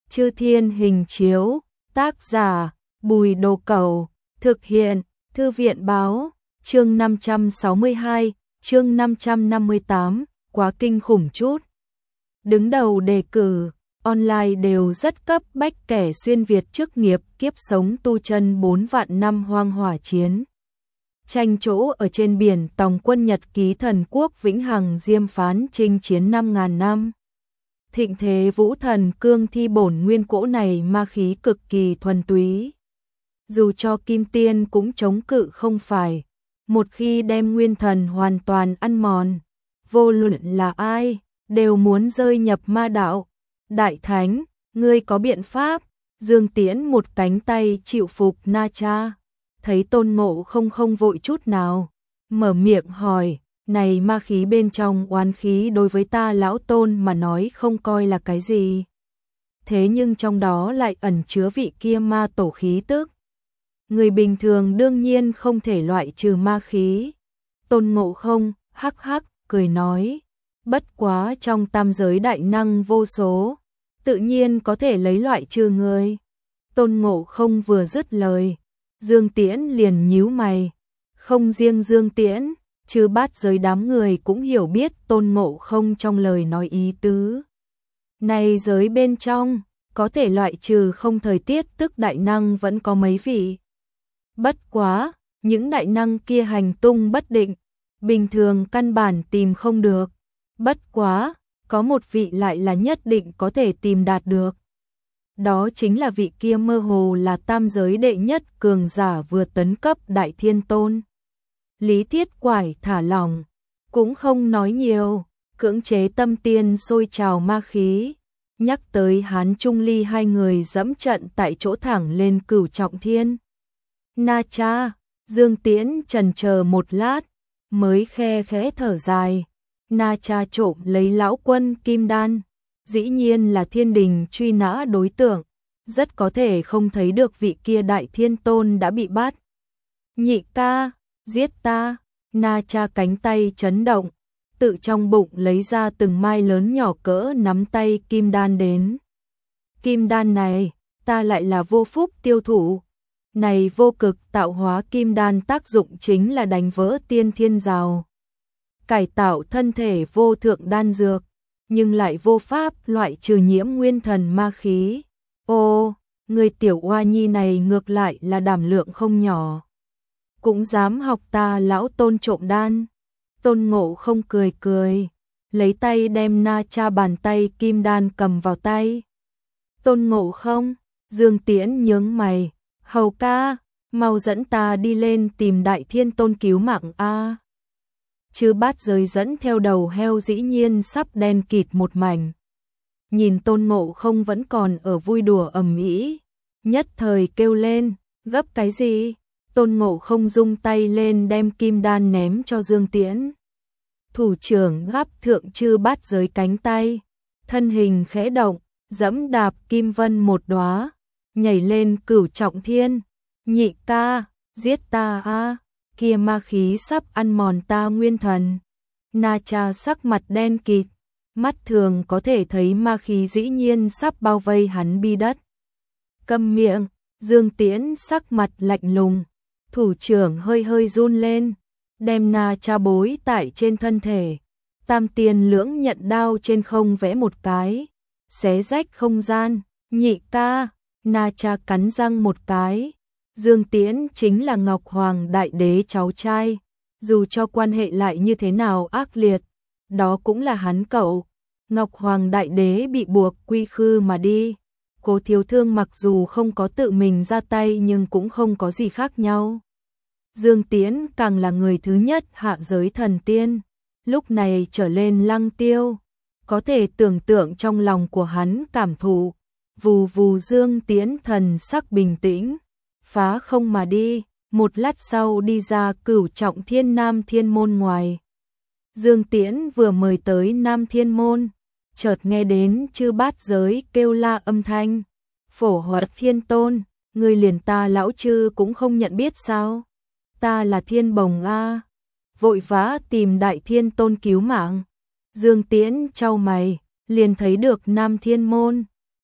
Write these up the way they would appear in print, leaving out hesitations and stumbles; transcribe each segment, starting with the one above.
Chư Thiên Hình Chiếu, tác giả, Bùi Đồ Cẩu, thực hiện, Thư viện báo, chương 562, chương 558, quá kinh khủng chút. Đứng đầu đề cử, online đều rất cấp bách kẻ xuyên Việt chức nghiệp kiếp sống tu chân 4 vạn năm hoang hỏa chiến. Tranh chỗ ở trên biển tòng quân Nhật ký thần quốc vĩnh hằng diêm phán chinh chiến 5.000 năm. Thịnh thế vũ thần cương thi bổn nguyên cỗ này ma khí cực kỳ thuần túy. Dù cho kim tiên cũng chống cự không phải, một khi đem nguyên thần hoàn toàn ăn mòn, vô luận là ai, đều muốn rơi nhập ma đạo. Đại Thánh, ngươi có biện pháp? Dương Tiễn một cánh tay chịu phục Na Cha, thấy Tôn Ngộ không vội chút nào, mở miệng hỏi, này ma khí bên trong oán khí đối với ta lão Tôn mà nói không coi là cái gì. Thế nhưng trong đó lại ẩn chứa vị kia ma tổ khí tức. Người bình thường đương nhiên không thể loại trừ ma khí. Tôn Ngộ không, hắc hắc, cười nói, bất quá trong tam giới đại năng vô số, tự nhiên có thể lấy loại trừ người. Tôn Ngộ không vừa dứt lời, Dương Tiễn liền nhíu mày. Không riêng Dương Tiễn, chứ bát giới đám người cũng hiểu biết Tôn Ngộ không trong lời nói ý tứ. Này giới bên trong, có thể loại trừ không thời tiết tức đại năng vẫn có mấy vị. Bất quá, những đại năng kia hành tung bất định, bình thường căn bản tìm không được. Bất quá, có một vị lại là nhất định có thể tìm đạt được. Đó chính là vị kia mơ hồ là tam giới đệ nhất cường giả vừa tấn cấp Đại Thiên Tôn. Lý Thiết Quải thả lỏng, cũng không nói nhiều, cưỡng chế tâm tiên sôi trào ma khí, nhắc tới Hán Trung Ly hai người dẫm trận tại chỗ thẳng lên Cửu Trọng Thiên. Na Cha, Dương Tiễn chần chờ một lát, mới khe khẽ thở dài. Na Cha trộm lấy lão quân kim đan, dĩ nhiên là thiên đình truy nã đối tượng, rất có thể không thấy được vị kia Đại Thiên Tôn đã bị bắt. Nhị ca, giết ta. Na Cha cánh tay chấn động, tự trong bụng lấy ra từng mai lớn nhỏ cỡ nắm tay kim đan đến. Kim đan này, ta lại là vô phúc tiêu thụ. Này vô cực tạo hóa kim đan tác dụng chính là đánh vỡ tiên thiên rào, cải tạo thân thể vô thượng đan dược, nhưng lại vô pháp loại trừ nhiễm nguyên thần ma khí. Ô, người tiểu oa nhi này ngược lại là đảm lượng không nhỏ. Cũng dám học ta lão Tôn trộm đan. Tôn Ngộ không cười cười, lấy tay đem Na Cha bàn tay kim đan cầm vào tay. Tôn Ngộ không, Dương Tiễn nhướng mày, hầu ca, mau dẫn ta đi lên tìm Đại Thiên Tôn cứu mạng a. Chứ bát giới dẫn theo đầu heo dĩ nhiên sắp đen kịt một mảnh. Nhìn Tôn Ngộ không vẫn còn ở vui đùa ầm ĩ, nhất thời kêu lên, gấp cái gì? Tôn Ngộ không rung tay lên đem kim đan ném cho Dương Tiễn. Thủ trưởng gắp thượng chư bát giới cánh tay, thân hình khẽ động, dẫm đạp kim vân một đóa, nhảy lên Cửu Trọng Thiên. Nhị ca, giết ta a, kia ma khí sắp ăn mòn ta nguyên thần. Na Cha sắc mặt đen kịt, mắt thường có thể thấy ma khí dĩ nhiên sắp bao vây hắn bi đất. Câm miệng. Dương Tiễn sắc mặt lạnh lùng, thủ trưởng hơi hơi run lên, đem Na Cha bối tại trên thân thể. Tam tiên lưỡng nhận đao trên không vẽ một cái, xé rách không gian. Nhị ca, Na Cha cắn răng một cái. Dương Tiễn chính là Ngọc Hoàng Đại Đế cháu trai, dù cho quan hệ lại như thế nào ác liệt, đó cũng là hắn cậu. Ngọc Hoàng Đại Đế bị buộc quy khư mà đi. Cố Thiếu Thương mặc dù không có tự mình ra tay nhưng cũng không có gì khác nhau. Dương Tiễn càng là người thứ nhất hạ giới thần tiên, lúc này trở lên Lăng Tiêu, có thể tưởng tượng trong lòng của hắn cảm thụ. Vù vù Dương Tiễn thần sắc bình tĩnh, phá không mà đi, một lát sau đi ra Cửu Trọng Thiên Nam Thiên Môn ngoài. Dương Tiễn vừa mời tới Nam Thiên Môn, chợt nghe đến chư bát giới kêu la âm thanh. Phổ Hoạt Thiên Tôn, ngươi liền ta lão chư cũng không nhận biết sao? Ta là Thiên Bồng a. Vội vã tìm Đại Thiên Tôn cứu mạng. Dương Tiễn chau mày, liền thấy được Nam Thiên Môn,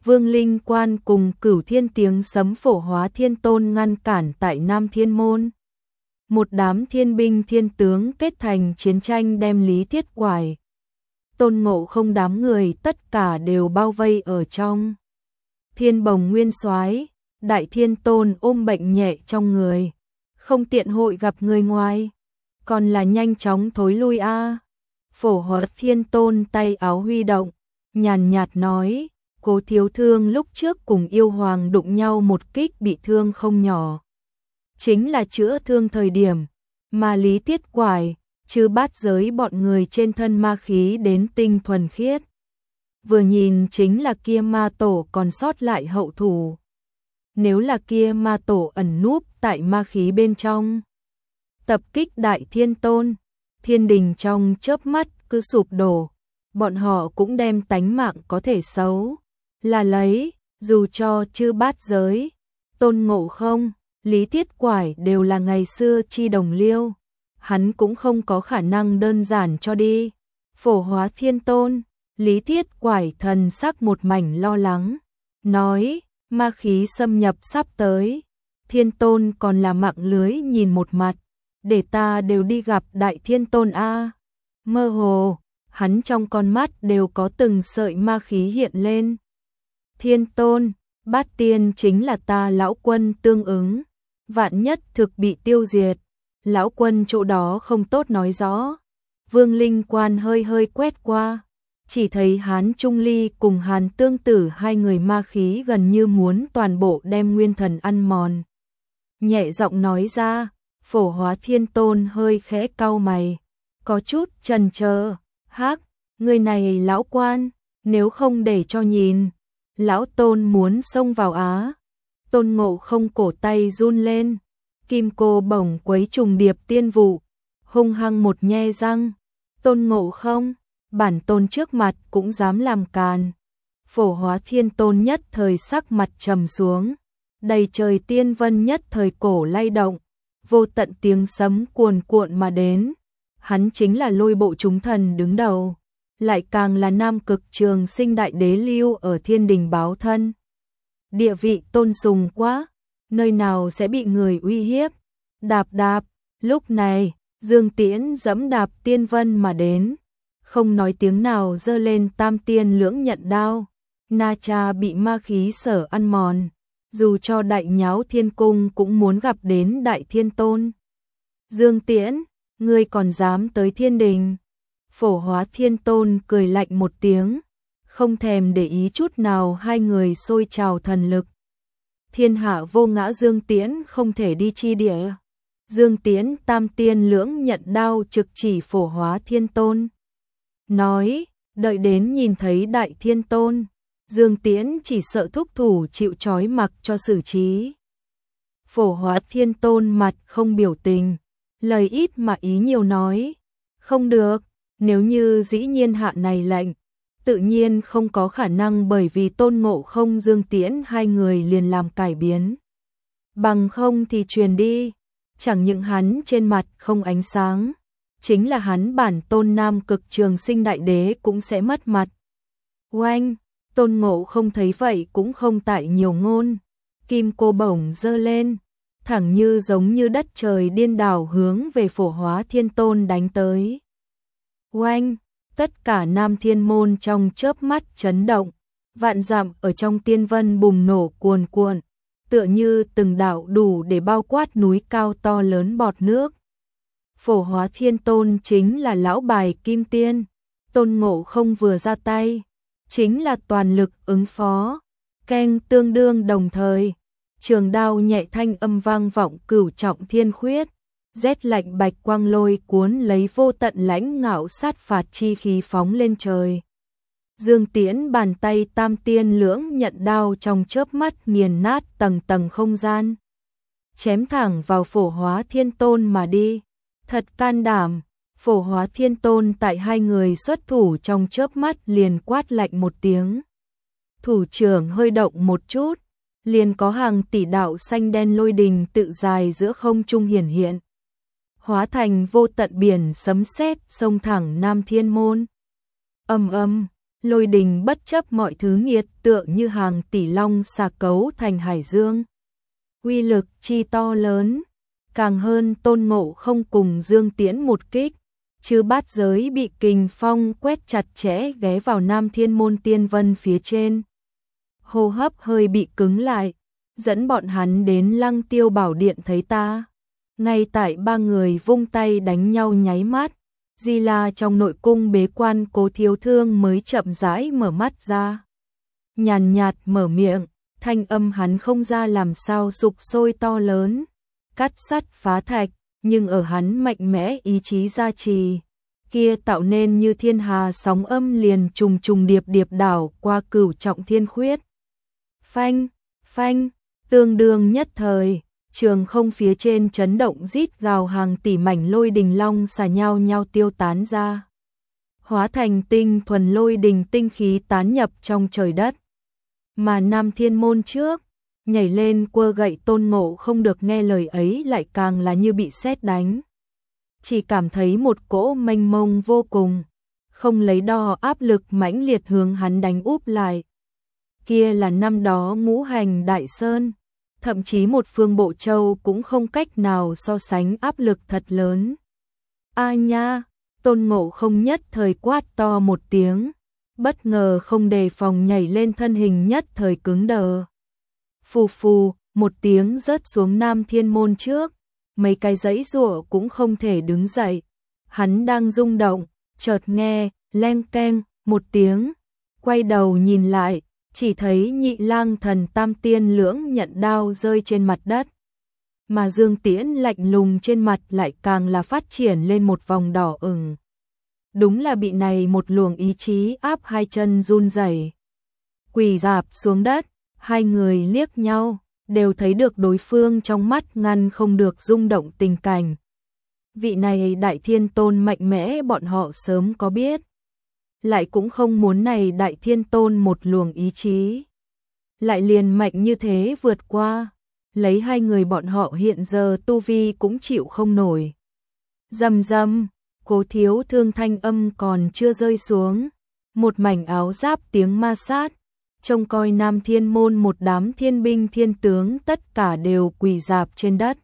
Vương Linh Quan cùng Cửu Thiên tiếng sấm Phổ Hóa Thiên Tôn ngăn cản tại Nam Thiên Môn. Một đám thiên binh thiên tướng kết thành chiến tranh đem Lý Thiết Quải, Tôn Ngộ Không đám người tất cả đều bao vây ở trong. Thiên Bồng Nguyên Soái, Đại Thiên Tôn ôm bệnh nhẹ trong người, không tiện hội gặp người ngoài, còn là nhanh chóng thối lui a. Phổ Hóa Thiên Tôn tay áo huy động, nhàn nhạt nói, Cố thiếu thương lúc trước cùng yêu hoàng đụng nhau một kích bị thương không nhỏ. Chính là chữa thương thời điểm, mà Lý Thiết Quải, chứ bát giới bọn người trên thân ma khí đến tinh thuần khiết. Vừa nhìn chính là kia ma tổ còn sót lại hậu thủ. Nếu là kia ma tổ ẩn núp tại ma khí bên trong, tập kích Đại Thiên Tôn, thiên đình trong chớp mắt cứ sụp đổ, bọn họ cũng đem tánh mạng có thể xấu là lấy, dù cho chư bát giới, Tôn Ngộ Không, Lý Thiết Quải đều là ngày xưa chi đồng liêu, hắn cũng không có khả năng đơn giản cho đi. Phổ Hóa Thiên Tôn, Lý Thiết Quải thần sắc một mảnh lo lắng, nói, ma khí xâm nhập sắp tới, Thiên Tôn còn là mạng lưới nhìn một mặt, để ta đều đi gặp Đại Thiên Tôn a. Mơ hồ, hắn trong con mắt đều có từng sợi ma khí hiện lên. Thiên Tôn, Bát Tiên chính là ta lão quân tương ứng, vạn nhất thực bị tiêu diệt, lão quân chỗ đó không tốt nói rõ. Vương Linh Quan hơi hơi quét qua, chỉ thấy Hán Trung Ly cùng Hàn Tương Tử hai người ma khí gần như muốn toàn bộ đem nguyên thần ăn mòn. Nhẹ giọng nói ra, Phổ Hóa Thiên Tôn hơi khẽ cau mày, có chút chần chờ, hắc, người này lão quan, nếu không để cho nhìn, lão Tôn muốn xông vào á. Tôn Ngộ Không cổ tay run lên, kim cô bổng quấy trùng điệp tiên vụ, hung hăng một nhe răng, Tôn Ngộ Không, bản tôn trước mặt cũng dám làm càn. Phổ Hóa Thiên Tôn nhất thời sắc mặt trầm xuống, đầy trời tiên vân nhất thời cổ lay động, vô tận tiếng sấm cuồn cuộn mà đến. Hắn chính là lôi bộ chúng thần đứng đầu, lại càng là Nam Cực Trường Sinh Đại Đế lưu ở thiên đình báo thân. Địa vị tôn sùng quá, nơi nào sẽ bị người uy hiếp. Đạp đạp, lúc này, Dương Tiễn dẫm đạp tiên vân mà đến, không nói tiếng nào giơ lên tam tiên lưỡng nhận đao. Na Cha bị ma khí sở ăn mòn, dù cho đại nháo thiên cung cũng muốn gặp đến Đại Thiên Tôn. Dương Tiễn, ngươi còn dám tới thiên đình? Phổ Hóa Thiên Tôn cười lạnh một tiếng, không thèm để ý chút nào hai người sôi trào thần lực. Thiên hạ vô ngã, Dương Tiễn không thể đi chi địa. Dương Tiễn tam tiên lưỡng nhận đao trực chỉ Phổ Hóa Thiên Tôn, nói, đợi đến nhìn thấy Đại Thiên Tôn, Dương Tiễn chỉ sợ thúc thủ chịu trói mặc cho xử trí. Phổ Hóa Thiên Tôn mặt không biểu tình, lời ít mà ý nhiều nói, không được, nếu như dĩ nhiên hạ này lệnh, tự nhiên không có khả năng bởi vì Tôn Ngộ Không Dương Tiễn hai người liền làm cải biến. Bằng không thì truyền đi, chẳng những hắn trên mặt không ánh sáng, chính là hắn bản tôn Nam Cực Trường Sinh Đại Đế cũng sẽ mất mặt. Oanh, Tôn Ngộ Không thấy vậy cũng không tại nhiều ngôn, kim cô bổng giơ lên, thẳng như giống như đất trời điên đảo hướng về Phổ Hóa Thiên Tôn đánh tới. Oanh, tất cả Nam Thiên Môn trong chớp mắt chấn động, vạn dặm ở trong tiên vân bùng nổ cuồn cuộn, tựa như từng đạo đủ để bao quát núi cao to lớn bọt nước. Phổ Hóa Thiên Tôn chính là lão bài kim tiên, Tôn Ngộ Không vừa ra tay, chính là toàn lực ứng phó, keng tương đương đồng thời, trường đao nhẹ thanh âm vang vọng cửu trọng thiên khuyết, rét lạnh bạch quang lôi cuốn lấy vô tận lãnh ngạo sát phạt chi khí phóng lên trời. Dương Tiễn bàn tay tam tiên lưỡng nhận đao trong chớp mắt nghiền nát tầng tầng không gian, chém thẳng vào Phổ Hóa Thiên Tôn mà đi. Thật can đảm, Phổ Hóa Thiên Tôn tại hai người xuất thủ trong chớp mắt liền quát lạnh một tiếng. Thủ trưởng hơi động một chút, liền có hàng tỷ đạo xanh đen lôi đình tự dài giữa không trung hiển hiện, hóa thành vô tận biển sấm sét xông thẳng Nam Thiên Môn. Ầm ầm, Lôi đình bất chấp mọi thứ nghiệt tựa như hàng tỷ long xà cấu thành hải dương. Uy lực chi to lớn, càng hơn Tôn Ngộ Không cùng Dương Tiễn một kích, chư bát giới bị kình phong quét chặt chẽ ghé vào Nam Thiên Môn Tiên Vân phía trên. Hô hấp hơi bị cứng lại, dẫn bọn hắn đến Lăng Tiêu Bảo Điện thấy ta. Ngay tại ba người vung tay đánh nhau nháy mắt, Di La trong nội cung bế quan Cố Thiếu Thương mới chậm rãi mở mắt ra. Nhàn nhạt mở miệng, thanh âm hắn không ra làm sao sục sôi to lớn, cắt sắt phá thạch, nhưng ở hắn mạnh mẽ ý chí gia trì, kia tạo nên như thiên hà sóng âm liền trùng trùng điệp điệp đảo qua Cửu Trọng Thiên Khuyết. Phanh, phanh, tương đương nhất thời, trường không phía trên chấn động rít gào, hàng tỷ mảnh lôi đình long xà nhau nhau tiêu tán ra, hóa thành tinh thuần lôi đình tinh khí tán nhập trong trời đất. Mà Nam Thiên Môn trước, nhảy lên quơ gậy Tôn Ngộ Không được nghe lời ấy lại càng là như bị sét đánh. Chỉ cảm thấy một cỗ mênh mông vô cùng, không lấy đo áp lực mãnh liệt hướng hắn đánh úp lại. Kia là năm đó Ngũ Hành Đại Sơn, thậm chí một phương Bộ Châu cũng không cách nào so sánh áp lực thật lớn. A nha, Tôn Ngộ Không nhất thời quát to một tiếng, bất ngờ không đề phòng nhảy lên, thân hình nhất thời cứng đờ. Phù phù, một tiếng rớt xuống Nam Thiên Môn trước, mấy cái giãy giụa cũng không thể đứng dậy. Hắn đang rung động, chợt nghe leng keng một tiếng, quay đầu nhìn lại, chỉ thấy Nhị Lang Thần Tam Tiên lưỡng nhận đao rơi trên mặt đất. Mà Dương Tiễn lạnh lùng trên mặt lại càng là phát triển lên một vòng đỏ ửng. Đúng là bị này một luồng ý chí áp hai chân run rẩy, quỳ rạp xuống đất. Hai người liếc nhau, đều thấy được đối phương trong mắt ngăn không được rung động tình cảnh. Vị này Đại Thiên Tôn mạnh mẽ bọn họ sớm có biết, lại cũng không muốn này Đại Thiên Tôn một luồng ý chí lại liền mạnh như thế vượt qua, lấy hai người bọn họ hiện giờ tu vi cũng chịu không nổi. Rầm rầm, Cố Thiếu Thương thanh âm còn chưa rơi xuống, một mảnh áo giáp tiếng ma sát, trông coi Nam Thiên Môn một đám thiên binh thiên tướng tất cả đều quỳ rạp trên đất.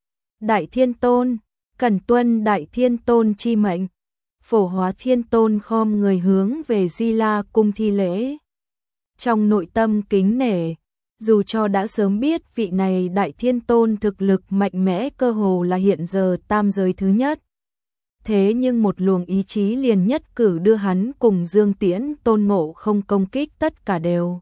Đại Thiên Tôn, cẩn tuân Đại Thiên Tôn chi mệnh. Phổ Hóa Thiên Tôn khom người hướng về Di La cung thi lễ. Trong nội tâm kính nể, dù cho đã sớm biết vị này Đại Thiên Tôn thực lực mạnh mẽ cơ hồ là hiện giờ tam giới thứ nhất. Thế nhưng một luồng ý chí liền nhất cử đưa hắn cùng Dương Tiễn Tôn Ngộ Không công kích tất cả đều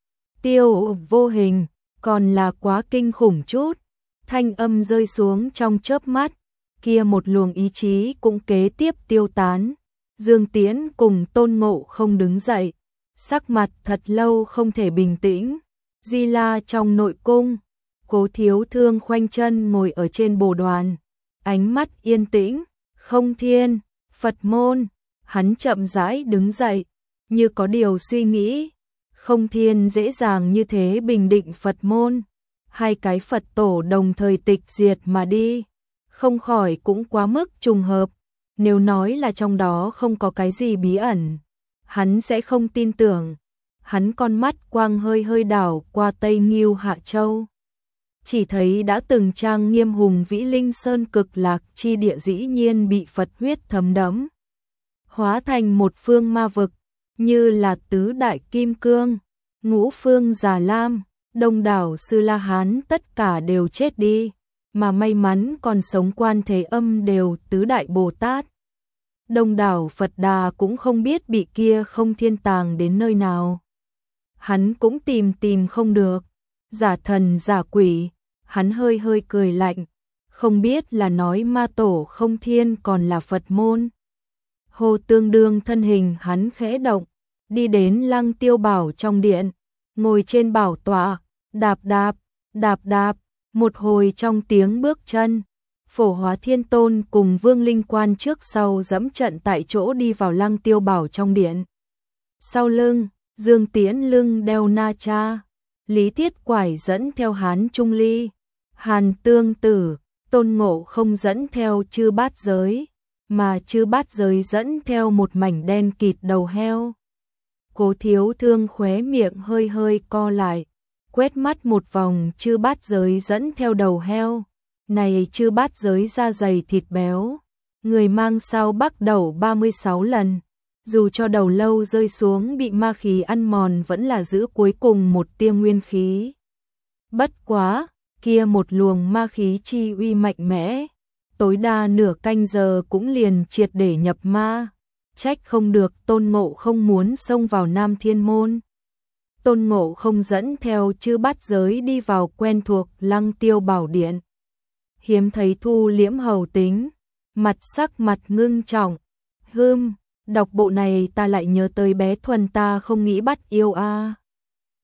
tiêu vô hình, còn là quá kinh khủng chút. Thanh âm rơi xuống trong chớp mắt, kia một luồng ý chí cũng kế tiếp tiêu tán. Dương Tiễn cùng Tôn Ngộ Không đứng dậy, sắc mặt thật lâu không thể bình tĩnh. Di La trong nội cung, Cố Thiếu Thương khoanh chân ngồi ở trên bồ đoàn, ánh mắt yên tĩnh. Không Thiên, Phật môn, hắn chậm rãi đứng dậy, như có điều suy nghĩ. Không Thiên dễ dàng như thế bình định Phật môn, hai cái Phật tổ đồng thời tịch diệt mà đi, không khỏi cũng quá mức trùng hợp. Nếu nói là trong đó không có cái gì bí ẩn, hắn sẽ không tin tưởng. Hắn con mắt quang hơi hơi đảo qua Tây Ngưu Hạ Châu, chỉ thấy đã từng trang nghiêm hùng vĩ Linh Sơn Cực Lạc chi địa dĩ nhiên bị Phật huyết thấm đẫm, hóa thành một phương ma vực, như là tứ đại kim cương, ngũ phương Già Lam, đông đảo Sư La Hán tất cả đều chết đi, mà may mắn còn sống Quan Thế Âm đều tứ đại Bồ Tát. Đông đảo Phật Đà cũng không biết bị kia Không Thiên tàng đến nơi nào. Hắn cũng tìm không được, giả thần giả quỷ. Hắn hơi hơi cười lạnh, không biết là nói ma tổ Không Thiên còn là Phật môn. Hồ tương đương thân hình hắn khẽ động, đi đến Lăng Tiêu Bảo trong điện, ngồi trên bảo tọa, đạp đạp, một hồi trong tiếng bước chân, Phổ Hóa Thiên Tôn cùng Vương Linh Quan trước sau dẫm trận tại chỗ đi vào Lăng Tiêu Bảo trong điện. Sau lưng, Dương Tiễn lưng đeo Na Cha, Lý Thiết Quải dẫn theo Hán Trung Ly, Hàn Tương Tử, Tôn Ngộ Không dẫn theo Chư Bát Giới, mà Chư Bát Giới dẫn theo một mảnh đen kịt đầu heo. Cố Thiếu Thương khóe miệng hơi hơi co lại, quét mắt một vòng chư bát giới dẫn theo đầu heo. Này chư bát giới da dày thịt béo, người mang sao bắc đầu 36 lần. Dù cho đầu lâu rơi xuống bị ma khí ăn mòn vẫn là giữ cuối cùng một tia nguyên khí. Bất quá, kia một luồng ma khí chi uy mạnh mẽ, tối đa nửa canh giờ cũng liền triệt để nhập ma. Trách không được Tôn Ngộ không muốn xông vào Nam Thiên Môn. Tôn Ngộ không dẫn theo chư bát giới đi vào quen thuộc Lăng Tiêu Bảo Điện. Hiếm thấy thu liễm hầu tính, sắc mặt ngưng trọng. Đọc bộ này ta lại nhớ tới bé Thuần ta không nghĩ bắt yêu a.